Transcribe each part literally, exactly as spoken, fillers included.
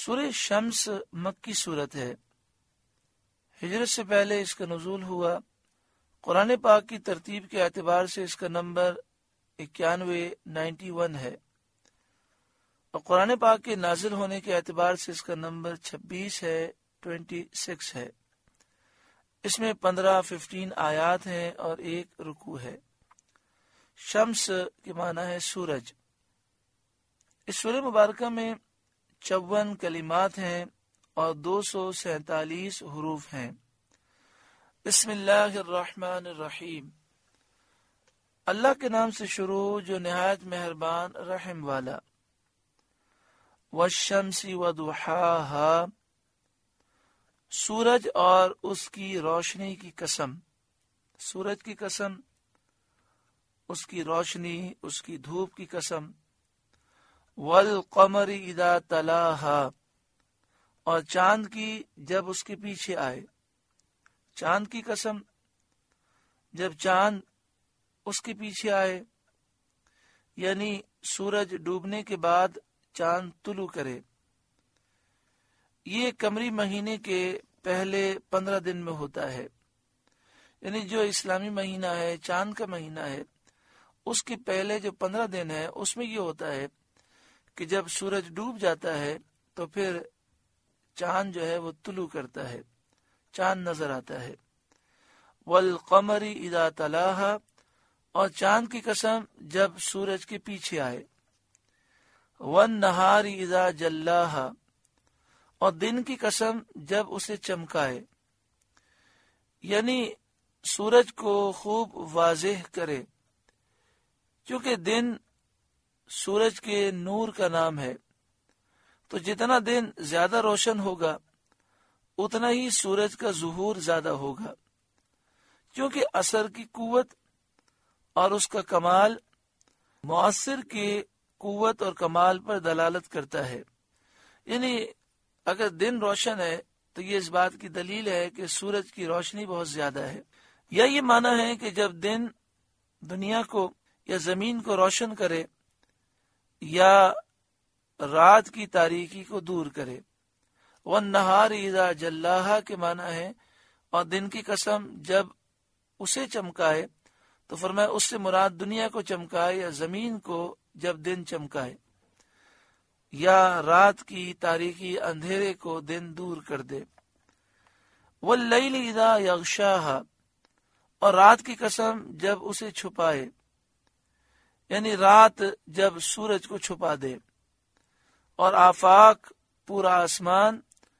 سورہ شمس مکی صورت ہے، ہجرت سے پہلے اس کا نزول ہوا۔ قرآن پاک کی ترتیب کے اعتبار سے اس کا نمبر اکیانوے نائنٹی ون ہے، اور قرآن پاک کے نازل ہونے کے اعتبار سے اس کا نمبر چھبیس ہے، ٹوینٹی سکس ہے۔ اس میں پندرہ ففٹین آیات ہیں اور ایک رکوع ہے۔ شمس کے معنی ہے سورج۔ اس سورہ مبارکہ میں چون کلمات ہیں اور دو سو سینتالیس حروف ہیں۔ بسم اللہ الرحمن الرحیم، اللہ کے نام سے شروع جو نہایت مہربان رحم والا۔ والشمس وضحاها، سورج اور اس کی روشنی کی قسم، سورج کی قسم، اس کی روشنی، اس کی دھوپ کی قسم۔ والقمر اذا تلاها، اور چاند کی جب اس کے پیچھے آئے، چاند کی قسم جب چاند اس کے پیچھے آئے، یعنی سورج ڈوبنے کے بعد چاند طلوع کرے۔ یہ قمری مہینے کے پہلے پندرہ دن میں ہوتا ہے، یعنی جو اسلامی مہینہ ہے، چاند کا مہینہ ہے، اس کے پہلے جو پندرہ دن ہے اس میں یہ ہوتا ہے کہ جب سورج ڈوب جاتا ہے تو پھر چاند جو ہے وہ طلوع کرتا ہے، چاند نظر آتا ہے۔ والقمر اذا تلاها، اور چاند کی قسم جب سورج کے پیچھے آئے۔ والنہار اذا جلاها، اور دن کی قسم جب اسے چمکائے، یعنی سورج کو خوب واضح کرے، کیونکہ دن سورج کے نور کا نام ہے، تو جتنا دن زیادہ روشن ہوگا اتنا ہی سورج کا ظہور زیادہ ہوگا، کیونکہ اثر کی قوت اور اس کا کمال مؤثر کی قوت اور کمال پر دلالت کرتا ہے۔ یعنی اگر دن روشن ہے تو یہ اس بات کی دلیل ہے کہ سورج کی روشنی بہت زیادہ ہے، یا یہ معنی ہے کہ جب دن دنیا کو یا زمین کو روشن کرے یا رات کی تاریکی کو دور کرے۔ والنہار اذا جلاها کے معنی ہے اور دن کی قسم جب اسے چمکائے، تو فرمایا اس سے مراد دنیا کو چمکائے یا زمین کو جب دن چمکائے، یا رات کی تاریکی اندھیرے کو دن دور کر دے۔ واللیل اذا یغشاها، اور رات کی قسم جب اسے چھپائے، یعنی رات جب سورج کو چھپا دے اور آفاق پورا آسمان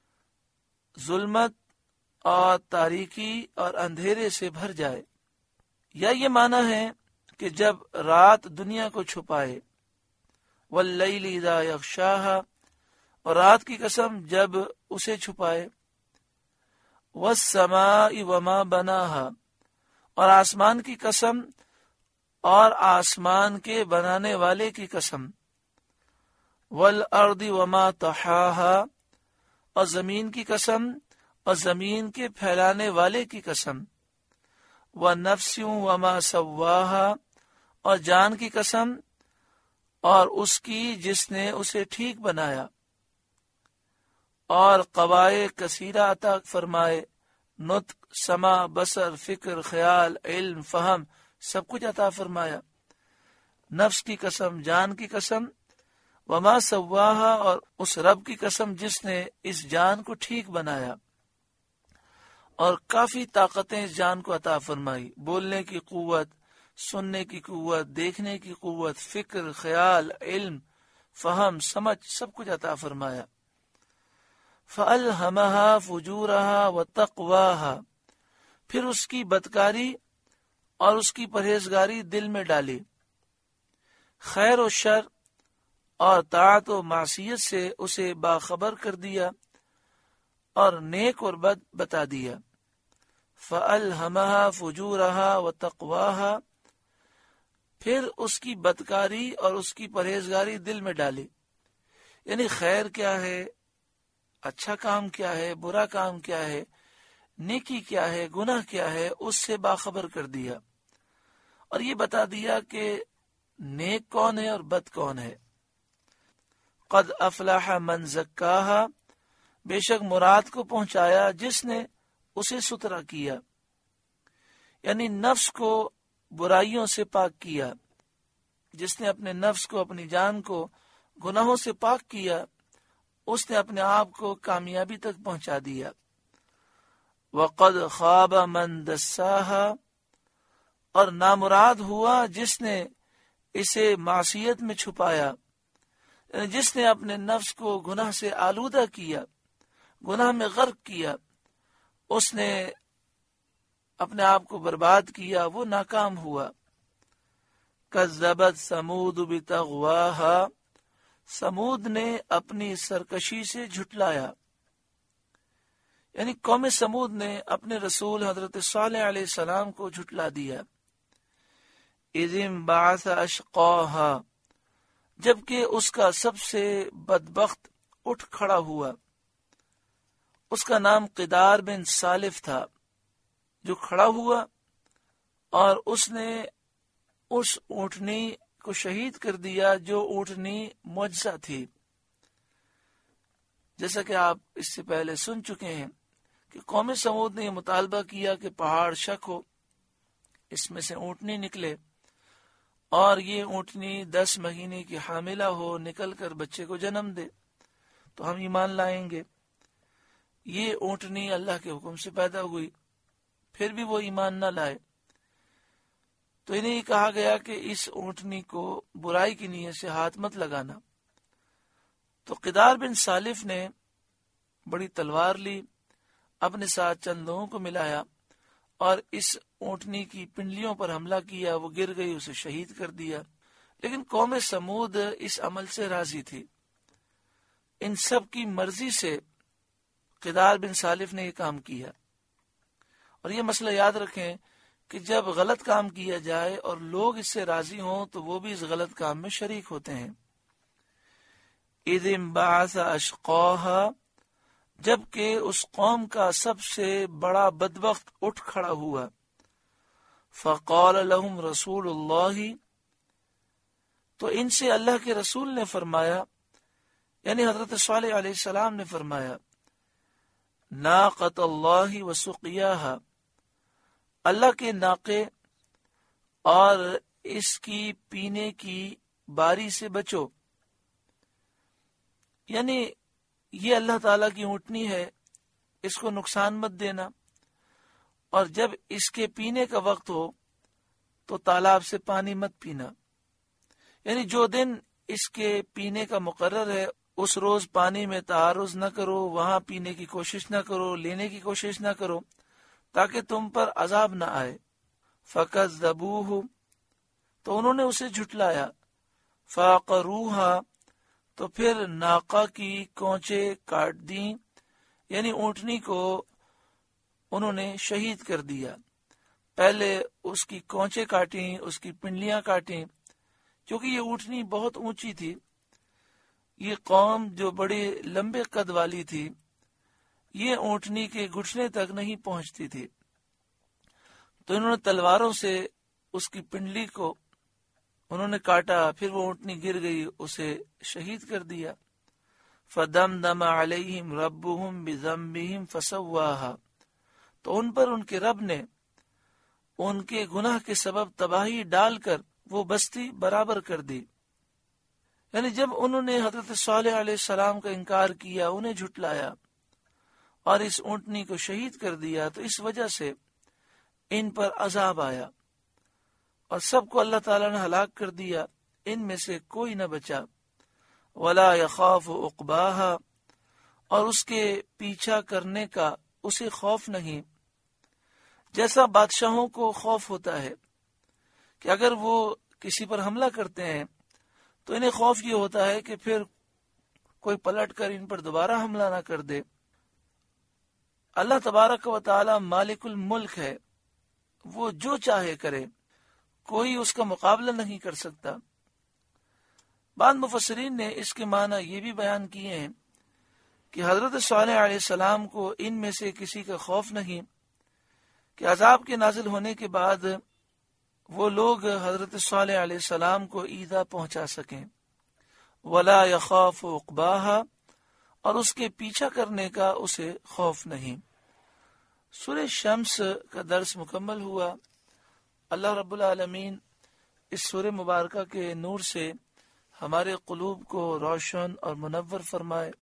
ظلمت اور تاریکی اور اندھیرے سے بھر جائے، یا یہ معنی ہے کہ جب رات دنیا کو چھپائے۔ واللیل اذا یغشاها، اور رات کی قسم جب اسے چھپائے۔ والسماء وما بناها، اور آسمان کی قسم اور آسمان کے بنانے والے کی قسم۔ والارض وما طحاها، اور زمین کی قسم اور زمین کے پھیلانے والے کی قسم۔ ونفس وما سواها، اور جان کی قسم اور اس کی جس نے اسے ٹھیک بنایا، اور قوائے کثیرہ عطا فرمائے، نطق، سمع، بصر، فکر، خیال، علم، فہم، سب کچھ عطا فرمایا۔ نفس کی قسم، جان کی قسم، وما سواها، اور اس رب کی قسم جس نے اس جان کو ٹھیک بنایا اور کافی طاقتیں اس جان کو عطا فرمائی، بولنے کی قوت، سننے کی قوت، دیکھنے کی قوت، فکر، خیال، علم، فہم، سمجھ، سب کچھ عطا فرمایا۔ فَأَلْهَمَهَا فُجُورَهَا وَتَقْوَاهَا، پھر اس کی بدکاری اور اس کی پرہیزگاری دل میں ڈالی، خیر و شر اور طاعت و معصیت سے اسے باخبر کر دیا اور نیک اور بد بتا دیا۔ فَأَلْهَمَهَا فُجُورَهَا وَتَقْوَاهَا، پھر اس کی بدکاری اور اس کی پرہیزگاری دل میں ڈالی، یعنی خیر کیا ہے، اچھا کام کیا ہے، برا کام کیا ہے، نیکی کیا ہے، گناہ کیا ہے، اس سے باخبر کر دیا اور یہ بتا دیا کہ نیک کون ہے اور بد کون ہے۔ قد افلح من زکاہا، بے شک مراد کو پہنچایا جس نے اسے ستھرا کیا، یعنی نفس کو برائیوں سے پاک کیا، جس نے اپنے نفس کو، اپنی جان کو گناہوں سے پاک کیا، اس نے اپنے آپ کو کامیابی تک پہنچا دیا۔ وقد خواب من دساہا، اور نامراد ہوا جس نے اسے معصیت میں چھپایا، یعنی جس نے اپنے نفس کو گناہ سے آلودہ کیا، گناہ میں غرق کیا، اس نے اپنے آپ کو برباد کیا، وہ ناکام ہوا۔ کذبت ثمود بتغواہا، ثمود نے اپنی سرکشی سے جھٹلایا، یعنی قوم ثمود نے اپنے رسول حضرت صالح علیہ السلام کو جھٹلا دیا۔ اذ انبعث اشقاہا، جبکہ اس کا سب سے بدبخت اٹھ کھڑا ہوا، اس کا نام قدار بن سالف تھا، جو کھڑا ہوا اور اس نے اس اونٹنی کو شہید کر دیا جو اونٹنی معجزہ تھی۔ جیسا کہ آپ اس سے پہلے سن چکے ہیں کہ قوم سمود نے یہ مطالبہ کیا کہ پہاڑ شک ہو، اس میں سے اونٹنی نکلے، اور یہ اونٹنی دس مہینے کی حاملہ ہو، نکل کر بچے کو جنم دے تو ہم ایمان لائیں گے۔ یہ اونٹنی اللہ کے حکم سے پیدا ہوئی، پھر بھی وہ ایمان نہ لائے، تو انہیں یہ کہا گیا کہ اس اونٹنی کو برائی کی نیت سے ہاتھ مت لگانا۔ تو قدار بن سالف نے بڑی تلوار لی، اپنے ساتھ چند لوگوں کو ملایا اور اس اونٹنی کی پنڈلیوں پر حملہ کیا، وہ گر گئی، اسے شہید کر دیا۔ لیکن قوم سمود اس عمل سے راضی تھی، ان سب کی مرضی سے قدار بن سالف نے یہ کام کیا۔ اور یہ مسئلہ یاد رکھیں کہ جب غلط کام کیا جائے اور لوگ اس سے راضی ہوں تو وہ بھی اس غلط کام میں شریک ہوتے ہیں۔ اذ انبعث اشقاہا، جبکہ اس قوم کا سب سے بڑا بدبخت اٹھ کھڑا ہوا۔ فقال لهم رسول اللہ، تو ان سے اللہ کے رسول نے فرمایا، یعنی حضرت صالح علیہ السلام نے فرمایا، ناقۃ اللہ وسقیاہا، اللہ کے ناقے اور اس کی پینے کی باری سے بچو، یعنی یہ اللہ تعالیٰ کی اونٹنی ہے، اس کو نقصان مت دینا، اور جب اس کے پینے کا وقت ہو تو تالاب سے پانی مت پینا، یعنی جو دن اس کے پینے کا مقرر ہے اس روز پانی میں تعارض نہ کرو، وہاں پینے کی کوشش نہ کرو، لینے کی کوشش نہ کرو، تاکہ تم پر عذاب نہ آئے۔ فَكَذَّبُوهُ، تو انہوں نے اسے جھٹلایا۔ فَعَقَرُوهَا، تو پھر ناقہ کی کونچے کاٹ دیں، یعنی اونٹنی کو انہوں نے شہید کر دیا۔ پہلے اس کی کونچے کاٹیں، اس کی پنڈلیاں کاٹیں، کیونکہ یہ اونٹنی بہت اونچی تھی، یہ قوم جو بڑے لمبے قد والی تھی، یہ اونٹنی کے گھٹنے تک نہیں پہنچتی تھی، تو انہوں نے تلواروں سے اس کی پنڈلی کو انہوں نے کاٹا، پھر وہ اونٹنی گر گئی، اسے شہید کر دیا۔ فَدَمْدَمَ عَلَيْهِمْ رَبُّهُمْ بِذَنبِهِمْ فَسَوَّاهَا، تو ان پر ان کے رب نے ان کے گناہ کے سبب تباہی ڈال کر وہ بستی برابر کر دی۔ یعنی جب انہوں نے حضرت صالح علیہ السلام کا انکار کیا، انہیں جھٹلایا اور اس اونٹنی کو شہید کر دیا، تو اس وجہ سے ان پر عذاب آیا اور سب کو اللہ تعالیٰ نے ہلاک کر دیا، ان میں سے کوئی نہ بچا۔ وَلَا يَخَافُ عُقْبَاهَا، اور اس کے پیچھا کرنے کا اسے خوف نہیں، جیسا بادشاہوں کو خوف ہوتا ہے کہ اگر وہ کسی پر حملہ کرتے ہیں تو انہیں خوف یہ ہوتا ہے کہ پھر کوئی پلٹ کر ان پر دوبارہ حملہ نہ کر دے۔ اللہ تبارک و تعالی مالک الملک ہے، وہ جو چاہے کرے، کوئی اس کا مقابلہ نہیں کر سکتا۔ بعض مفسرین نے اس کے معنی یہ بھی بیان کیے ہیں کہ حضرت صالح علیہ السلام کو ان میں سے کسی کا خوف نہیں کہ عذاب کے نازل ہونے کے بعد وہ لوگ حضرت صالح علیہ السلام کو ایذا پہنچا سکیں، ولا یخاف عقباها، اور اس کے پیچھا کرنے کا اسے خوف نہیں۔ سورہ شمس کا درس مکمل ہوا۔ اللہ رب العالمین اس سورہ مبارکہ کے نور سے ہمارے قلوب کو روشن اور منور فرمائے۔